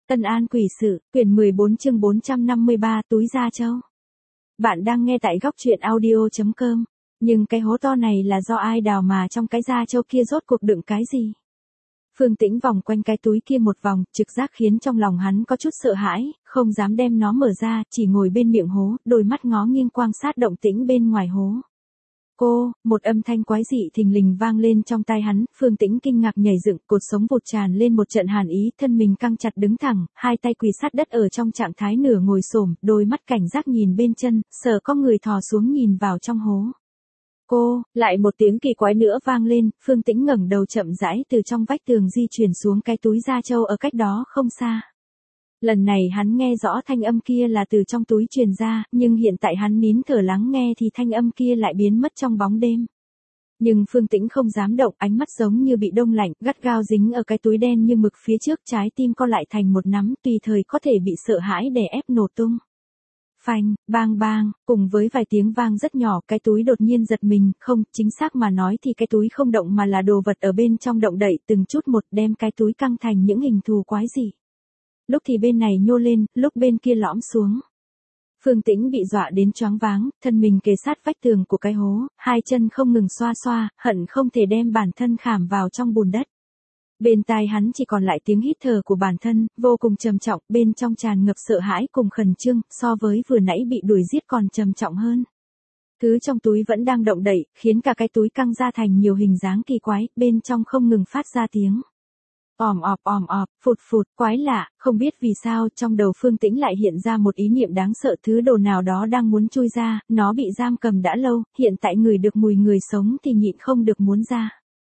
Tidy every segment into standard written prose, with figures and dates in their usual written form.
Tân An Quỷ Sự, quyển 14 chương 453 túi da trâu. Bạn đang nghe tại góc truyện audio.com. Nhưng cái hố to này là do ai đào mà trong cái da trâu kia rốt cuộc đựng cái gì? Phương Tĩnh vòng quanh cái túi kia một vòng, trực giác khiến trong lòng hắn có chút sợ hãi, không dám đem nó mở ra, chỉ ngồi bên miệng hố, đôi mắt ngó nghiêng quan sát động tĩnh bên ngoài hố. Cô, một âm thanh quái dị thình lình vang lên trong tai hắn, Phương Tĩnh kinh ngạc nhảy dựng, cột sống vụt tràn lên một trận hàn ý, thân mình căng chặt đứng thẳng, hai tay quỳ sát đất ở trong trạng thái nửa ngồi xổm, đôi mắt cảnh giác nhìn bên chân, sợ có người thò xuống nhìn vào trong hố. Cô, lại một tiếng kỳ quái nữa vang lên, Phương Tĩnh ngẩng đầu chậm rãi từ trong vách tường di chuyển xuống cái túi da trâu ở cách đó không xa. Lần này hắn nghe rõ thanh âm kia là từ trong túi truyền ra, nhưng hiện tại hắn nín thở lắng nghe thì thanh âm kia lại biến mất trong bóng đêm. Nhưng Phương Tĩnh không dám động, ánh mắt giống như bị đông lạnh, gắt gao dính ở cái túi đen như mực phía trước, trái tim co lại thành một nắm, tùy thời có thể bị sợ hãi đè ép nổ tung. Phanh, bang bang, cùng với vài tiếng vang rất nhỏ, cái túi đột nhiên giật mình, không, chính xác mà nói thì cái túi không động mà là đồ vật ở bên trong động đậy từng chút một, đem cái túi căng thành những hình thù quái dị. Lúc thì bên này nhô lên, lúc bên kia lõm xuống. Phương Tĩnh bị dọa đến choáng váng, thân mình kề sát vách tường của cái hố, hai chân không ngừng xoa xoa, hận không thể đem bản thân khảm vào trong bùn đất. Bên tai hắn chỉ còn lại tiếng hít thở của bản thân, vô cùng trầm trọng, bên trong tràn ngập sợ hãi cùng khẩn trương, so với vừa nãy bị đuổi giết còn trầm trọng hơn. Thứ trong túi vẫn đang động đậy, khiến cả cái túi căng ra thành nhiều hình dáng kỳ quái, bên trong không ngừng phát ra tiếng òm ọp, phụt phụt, quái lạ, không biết vì sao trong đầu Phương Tĩnh lại hiện ra một ý niệm đáng sợ, thứ đồ nào đó đang muốn chui ra, nó bị giam cầm đã lâu, hiện tại ngửi được mùi người sống thì nhịn không được muốn ra.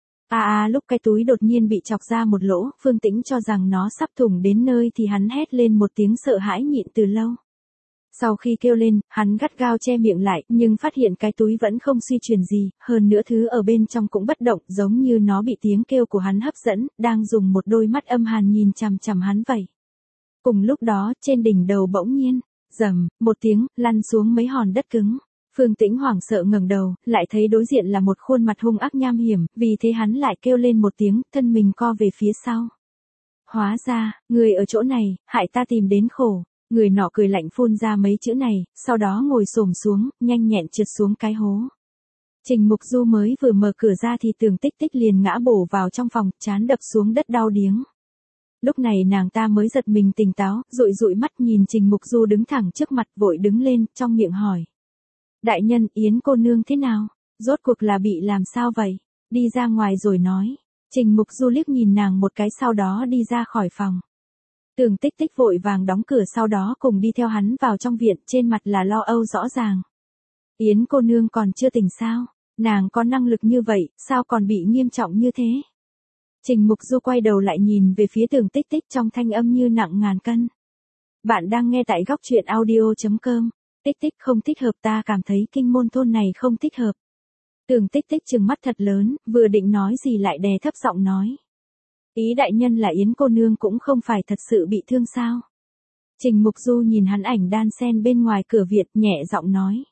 Lúc cái túi đột nhiên bị chọc ra một lỗ, Phương Tĩnh cho rằng nó sắp thủng đến nơi thì hắn hét lên một tiếng sợ hãi nhịn từ lâu. Sau khi kêu lên, hắn gắt gao che miệng lại, nhưng phát hiện cái túi vẫn không suy chuyển gì, hơn nữa thứ ở bên trong cũng bất động, giống như nó bị tiếng kêu của hắn hấp dẫn, đang dùng một đôi mắt âm hàn nhìn chằm chằm hắn vậy. Cùng lúc đó, trên đỉnh đầu bỗng nhiên, rầm, một tiếng, lăn xuống mấy hòn đất cứng. Phương Tĩnh hoảng sợ ngẩng đầu, lại thấy đối diện là một khuôn mặt hung ác nham hiểm, vì thế hắn lại kêu lên một tiếng, thân mình co về phía sau. Hóa ra, người ở chỗ này, hại ta tìm đến khổ. Người nọ cười lạnh phun ra mấy chữ này, sau đó ngồi xổm xuống, nhanh nhẹn trượt xuống cái hố. Trình Mục Du mới vừa mở cửa ra thì Tường Tích Tích liền ngã bổ vào trong phòng, trán đập xuống đất đau điếng. Lúc này nàng ta mới giật mình tỉnh táo, dụi dụi mắt nhìn Trình Mục Du đứng thẳng trước mặt, vội đứng lên, trong miệng hỏi. Đại nhân, Yến cô nương thế nào? Rốt cuộc là bị làm sao vậy? Đi ra ngoài rồi nói. Trình Mục Du liếc nhìn nàng một cái sau đó đi ra khỏi phòng. Tường Tích Tích vội vàng đóng cửa sau đó cùng đi theo hắn vào trong viện, trên mặt là lo âu rõ ràng. Yến cô nương còn chưa tỉnh sao? Nàng có năng lực như vậy, sao còn bị nghiêm trọng như thế? Trình Mục Du quay đầu lại nhìn về phía Tường Tích Tích trong thanh âm như nặng ngàn cân. Bạn đang nghe tại góc truyện audio.com. Tích Tích không thích hợp, ta cảm thấy kinh môn thôn này không thích hợp. Tường Tích Tích trừng mắt thật lớn, vừa định nói gì lại đè thấp giọng nói. Ý đại nhân là Yến cô nương cũng không phải thật sự bị thương sao? Trình Mục Du nhìn hắn ảnh đan sen bên ngoài cửa viện, nhẹ giọng nói.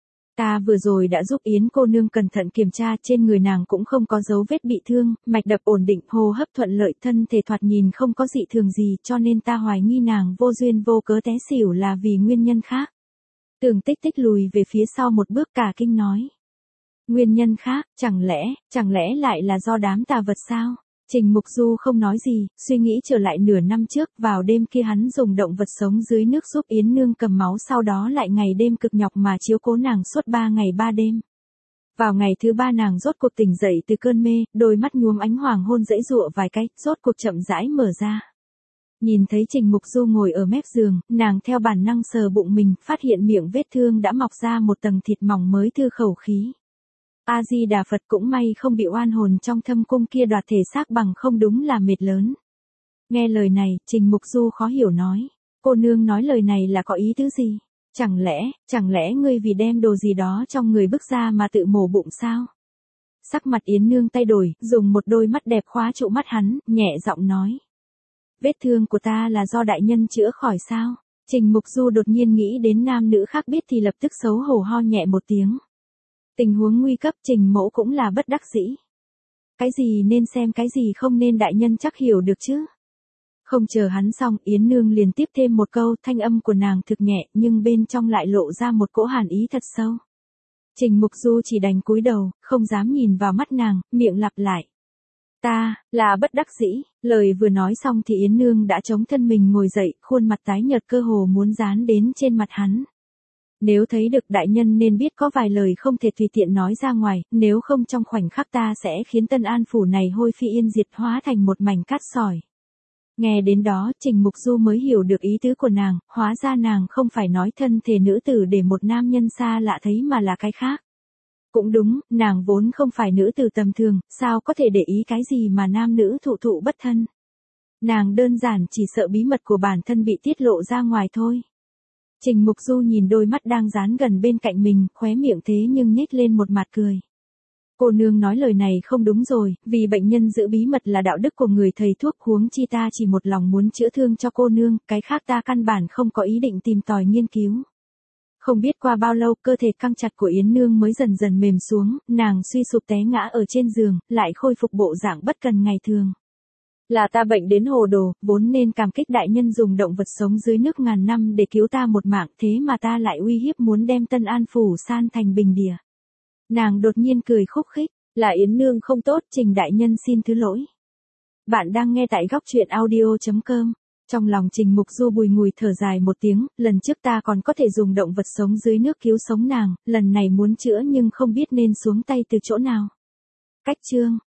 Ta vừa rồi đã giúp Yến cô nương cẩn thận kiểm tra, trên người nàng cũng không có dấu vết bị thương, mạch đập ổn định, hô hấp thuận lợi, thân thể thoạt nhìn không có dị thường gì, cho nên ta hoài nghi nàng vô duyên vô cớ té xỉu là vì nguyên nhân khác. Tường Tích Tích lùi về phía sau một bước cả kinh nói. Nguyên nhân khác, chẳng lẽ lại là do đám tà vật sao? Trình Mục Du không nói gì, suy nghĩ trở lại nửa năm trước, vào đêm kia hắn dùng động vật sống dưới nước giúp Yến nương cầm máu, sau đó lại ngày đêm cực nhọc mà chiếu cố nàng suốt 3 ngày 3 đêm. Vào ngày thứ 3 nàng rốt cuộc tỉnh dậy từ cơn mê, đôi mắt nhuốm ánh hoàng hôn dãy dụa vài cái, rốt cuộc chậm rãi mở ra. Nhìn thấy Trình Mục Du ngồi ở mép giường, nàng theo bản năng sờ bụng mình, phát hiện miệng vết thương đã mọc ra một tầng thịt mỏng mới thư khẩu khí. A-di-đà Phật, cũng may không bị oan hồn trong thâm cung kia đoạt thể xác, bằng không đúng là mệt lớn. Nghe lời này, Trình Mục Du khó hiểu nói. Cô nương nói lời này là có ý tứ gì? Chẳng lẽ ngươi vì đem đồ gì đó trong người bức ra mà tự mổ bụng sao? Sắc mặt Yến nương thay đổi, dùng một đôi mắt đẹp khóa trụ mắt hắn, nhẹ giọng nói. Vết thương của ta là do đại nhân chữa khỏi sao? Trình Mục Du đột nhiên nghĩ đến nam nữ khác biết thì lập tức xấu hổ ho nhẹ một tiếng. Tình huống nguy cấp, Trình mẫu cũng là bất đắc dĩ. Cái gì nên xem, cái gì không nên, đại nhân chắc hiểu được chứ. Không chờ hắn xong, Yến Nương liền tiếp thêm một câu, thanh âm của nàng thực nhẹ, nhưng bên trong lại lộ ra một cỗ hàn ý thật sâu. Trình Mục Du chỉ đành cúi đầu, không dám nhìn vào mắt nàng, miệng lặp lại. Ta, là bất đắc dĩ, lời vừa nói xong thì Yến Nương đã chống thân mình ngồi dậy, khuôn mặt tái nhợt cơ hồ muốn dán đến trên mặt hắn. Nếu thấy được đại nhân nên biết có vài lời không thể tùy tiện nói ra ngoài, nếu không trong khoảnh khắc ta sẽ khiến Tân An phủ này hôi phi yên diệt hóa thành một mảnh cát sỏi. Nghe đến đó, Trình Mục Du mới hiểu được ý tứ của nàng, hóa ra nàng không phải nói thân thể nữ tử để một nam nhân xa lạ thấy mà là cái khác. Cũng đúng, nàng vốn không phải nữ tử tầm thường, sao có thể để ý cái gì mà nam nữ thụ bất thân. Nàng đơn giản chỉ sợ bí mật của bản thân bị tiết lộ ra ngoài thôi. Trình Mục Du nhìn đôi mắt đang dán gần bên cạnh mình, khóe miệng thế nhưng nhếch lên một mặt cười. Cô nương nói lời này không đúng rồi, vì bệnh nhân giữ bí mật là đạo đức của người thầy thuốc, huống chi ta chỉ một lòng muốn chữa thương cho cô nương, cái khác ta căn bản không có ý định tìm tòi nghiên cứu. Không biết qua bao lâu cơ thể căng chặt của Yến Nương mới dần dần mềm xuống, nàng suy sụp té ngã ở trên giường, lại khôi phục bộ dạng bất cần ngày thường. Là ta bệnh đến hồ đồ, vốn nên cảm kích đại nhân dùng động vật sống dưới nước ngàn năm để cứu ta một mạng, thế mà ta lại uy hiếp muốn đem Tân An phủ san thành bình địa. Nàng đột nhiên cười khúc khích, là Yến Nương không tốt, Trình đại nhân xin thứ lỗi. Bạn đang nghe tại góc truyện audio.com. Trong lòng Trình Mục Du bùi ngùi thở dài một tiếng, lần trước ta còn có thể dùng động vật sống dưới nước cứu sống nàng, lần này muốn chữa nhưng không biết nên xuống tay từ chỗ nào. Cách chương